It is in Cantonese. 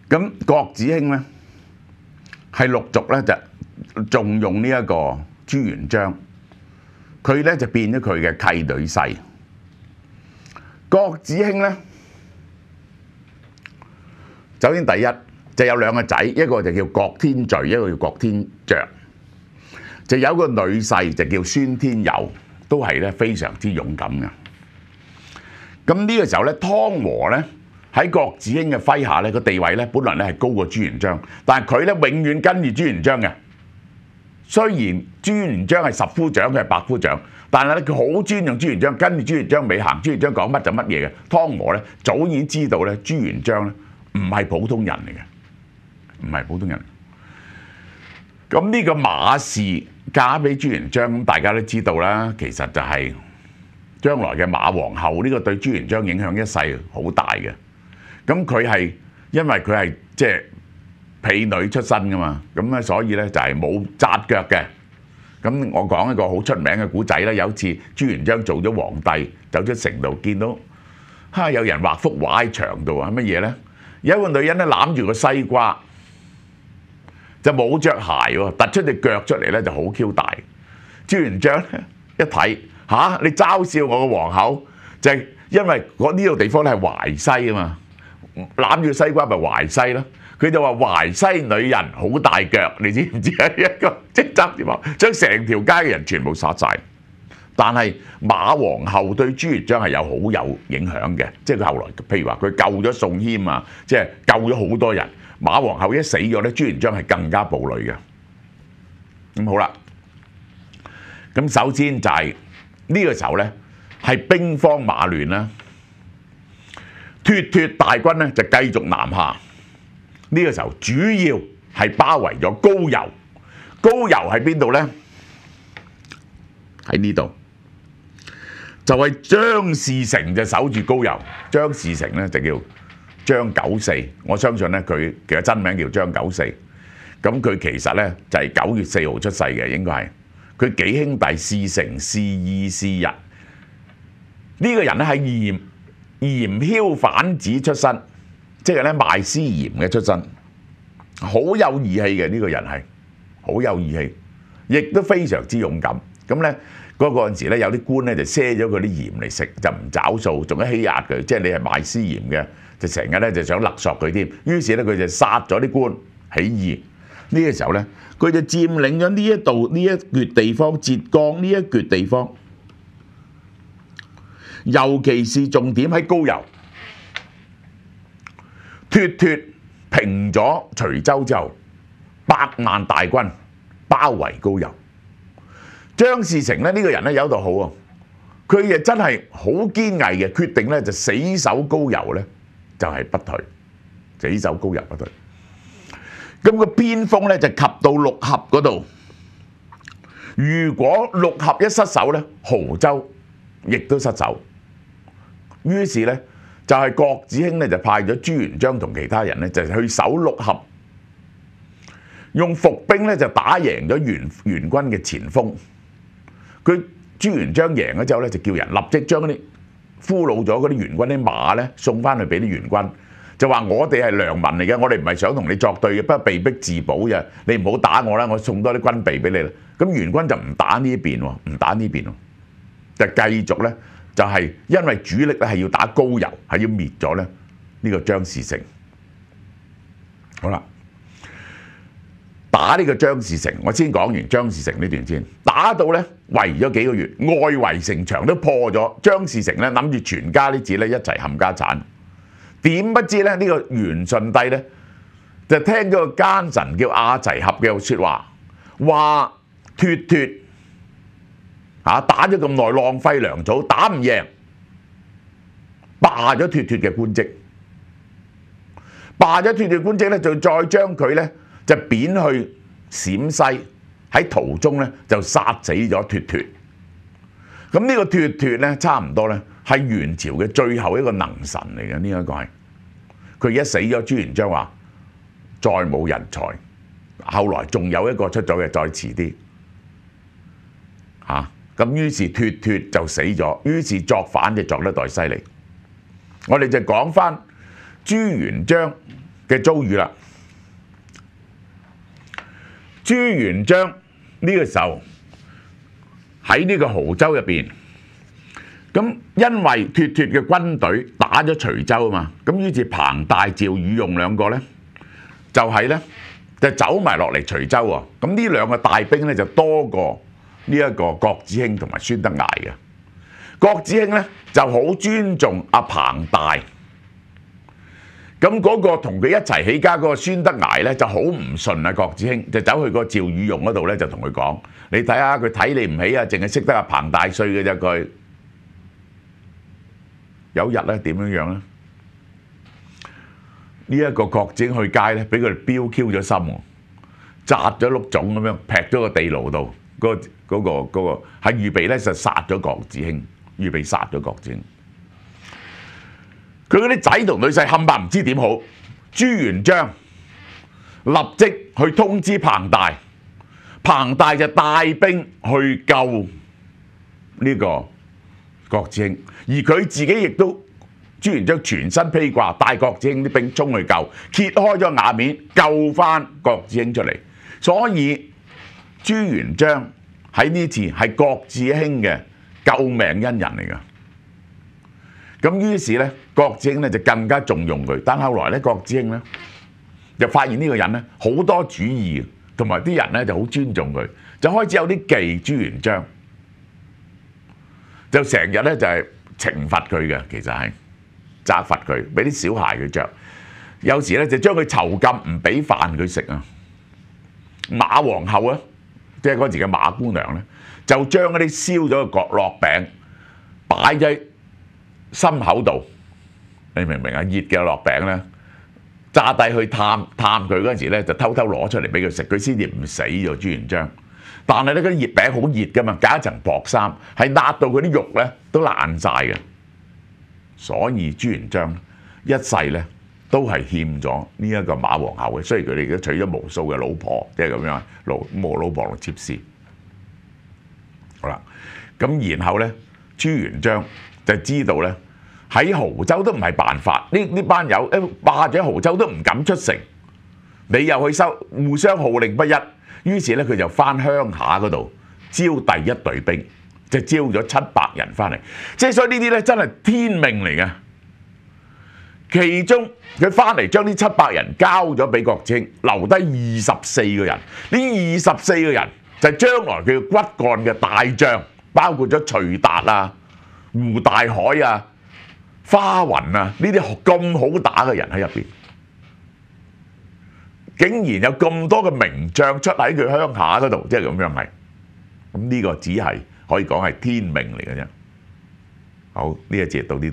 咁郭子興咧係陸續咧就重用呢一個朱元璋，佢咧就變咗佢嘅契女婿。郭子興咧，首先第一就有兩個仔，一個就叫郭天序，一個叫郭天爵，就有個女婿就叫孫天佑，都係咧非常之勇敢嘅。咁呢個時候咧，湯和咧喺郭子興嘅麾下咧，個地位咧本來咧係高過朱元璋，但係佢咧永遠跟住朱元璋嘅。雖然朱元璋係十夫長，佢係百夫長，但係咧佢好尊重朱元璋，跟住朱元璋尾行，朱元璋講乜就乜嘢嘅。湯和咧早已經知道咧，朱元璋咧唔係普通人嚟嘅，唔係普通人。咁呢個馬氏嫁俾朱元璋，咁大家都知道啦，其實就係將來嘅馬皇后，呢個對朱元璋影響一世好大嘅。咁佢係因為佢係即係婢女出身噶嘛，咁咧所以咧就係冇紮腳嘅。咁我講一個好出名嘅古仔啦，有次朱元璋做咗皇帝，走出城度見到有人畫幅畫喺牆度啊，乜嘢咧？有一個女人咧攬住個西瓜，就冇着鞋喎，突出隻腳出嚟咧就好 Q 大。朱元璋一睇你嘲笑我個皇后，就係因為呢度地方咧係淮西啊嘛，攬住西瓜咪淮西咯。佢就話淮西女人好大腳，你知唔知啊？一個即係爭住話將成條街嘅人全部殺晒。但係馬皇后對朱元璋係有好有影響嘅，即係佢後來譬如話佢救咗宋謙啊，即係救咗好多人。馬皇后一死咗咧，朱元璋係更加暴戾嘅。咁好啦，咁首先就係呢個時候咧係兵荒馬亂啦，脫脫大軍咧就繼續南下。呢個時候主要係包圍咗高邮。高郵喺邊度咧？喺呢度，就係張士誠就守住高郵。張士誠咧就叫張九四，我相信咧佢嘅真名叫張九四。咁佢其實咧就係9月4號出世嘅，應該係佢幾兄弟士誠、士義、士日。呢個人咧係鹽梟反子出身。即係咧賣私鹽嘅出身，好有義氣嘅。呢個人係好有義氣，亦都非常之勇敢。咁咧嗰陣時咧有啲官咧就賒咗佢啲鹽嚟食，就唔找數，仲一欺壓佢。即係你係賣私鹽嘅，就成日咧就想勒索佢添。於是咧佢就殺咗啲官起義。呢個時候咧佢就佔領咗呢一度呢一橛地方，浙江呢一橛地方，尤其是重點喺高郵。脫脫平咗徐州之後，100萬大軍包圍高郵。張士誠咧呢個人咧有度好啊，佢亦真係好堅毅嘅，決定咧就死守高郵咧，就係不退，死守高郵不退。咁個邊鋒咧就及到六合嗰度，如果六合一失守咧，亳州亦都失守。於是咧。就係郭子興咧就派咗朱元璋同其他人咧就去守六合，用伏兵咧就打贏咗元軍嘅前鋒。佢朱元璋贏咗之後咧就叫人立即將嗰啲俘虜咗嗰啲元軍啲馬咧送翻去俾啲元軍，就話我哋係良民嚟嘅，我哋唔係想同你作對嘅，不過被逼自保啫。你唔好打我啦，我送多啲軍備俾你啦。咁元軍就唔打呢邊喎，唔打呢邊喎，就繼續咧。就係因為主力咧係要打高郵，係要滅咗咧呢個張士誠。好啦，打呢個張士誠，我先講完張士誠呢段先。打到咧圍咗幾個月，外圍城牆都破咗，張士誠咧諗住全家啲子咧一齊冚家產。點不知咧呢個元順帝咧就聽咗個奸臣叫阿齊合嘅説話，話脫脫。打咗咁耐，浪費糧草，打唔贏，罷咗脫脫嘅官職，罷咗脫脫官職咧，就再將佢咧就貶去陝西，喺途中咧就殺死咗脫脫。咁呢個脫脫咧，差唔多咧係元朝嘅最後一個能臣嚟嘅，呢一個係佢一死咗，朱元璋話再冇人才，後來仲有一個出咗嘅，再遲啲咁於是脫脫就死咗，於是作反就作得代犀利。我哋就講翻朱元璋嘅遭遇啦。朱元璋呢個時候喺呢個亳州入邊，咁因為脱嘅軍隊打咗徐州啊嘛，咁於是彭大、趙宇用兩個咧就走埋落嚟徐州喎。咁呢兩個大兵咧就多過呢一個郭子興同埋孫德崖嘅。郭子興咧就好尊重阿彭大。咁嗰個同佢一齊起家嗰個孫德崖咧就好唔順啊，郭子興就走去個趙宇用嗰度咧就同佢講：你睇下佢睇你唔起啊，淨係識得阿彭大帥嘅啫佢。有日咧點樣樣咧？呢一個郭子興去街咧，俾佢哋標 Q 咗心喎，擲咗碌種咁樣，劈咗個地牢度。嗰個係預備咧就殺咗郭子興，預備殺咗郭子興。佢嗰啲仔同女婿冚唪唥唔知點好，朱元璋立即去通知彭大，彭大就帶兵去救呢個郭子興，而佢自己亦都朱元璋全身披掛，帶郭子興啲兵衝去救，揭開咗瓦面救翻郭子興出嚟。所以朱元璋喺呢次係郭子興嘅救命恩人嚟㗎。咁於是咧，郭子興咧就更加重用佢。但後來咧，郭子興咧就發現呢個人咧好多主意，同埋啲人咧就好尊重佢，就開始有啲忌朱元璋，就成日咧就係懲罰佢嘅，其實係責罰佢，俾啲小孩佢着。有時咧就將佢囚禁，唔俾飯佢食啊。馬皇后啊，即係嗰時嘅馬姑娘咧，就將嗰啲燒咗嘅角落餅擺喺心口度，你明唔明啊？熱嘅落餅咧，炸帝去探佢嗰陣時咧，就偷偷攞出嚟俾佢食，佢先至唔死咗朱元璋。但係咧，嗰啲熱餅好熱噶嘛，加一層薄衫，係辣到佢啲肉咧都爛晒嘅。所以朱元璋一世咧都係欠咗呢一個馬皇后嘅。雖然佢哋都娶咗無數嘅老婆，即係咁樣無老婆同妾侍。好啦，咁然後咧，朱元璋就知道咧。喺亳州都唔係辦法，呢班友霸咗亳州都唔敢出城，你又去互相號令不一，於是咧佢就翻鄉下嗰度招第一隊兵，就招咗700人翻嚟。即係所以呢啲咧真係天命嚟嘅。其中佢翻嚟將呢700人交咗俾郭子興，留低24個人。呢24個人就係將來佢骨幹嘅大將，包括咗徐達啊、胡大海啊、花雲啊，呢啲咁好打嘅人喺入邊，竟然有咁多嘅名將出喺佢鄉下嗰度，即係咁樣係。咁呢個只係可以講係天命嚟嘅啫。好，呢一節到呢度。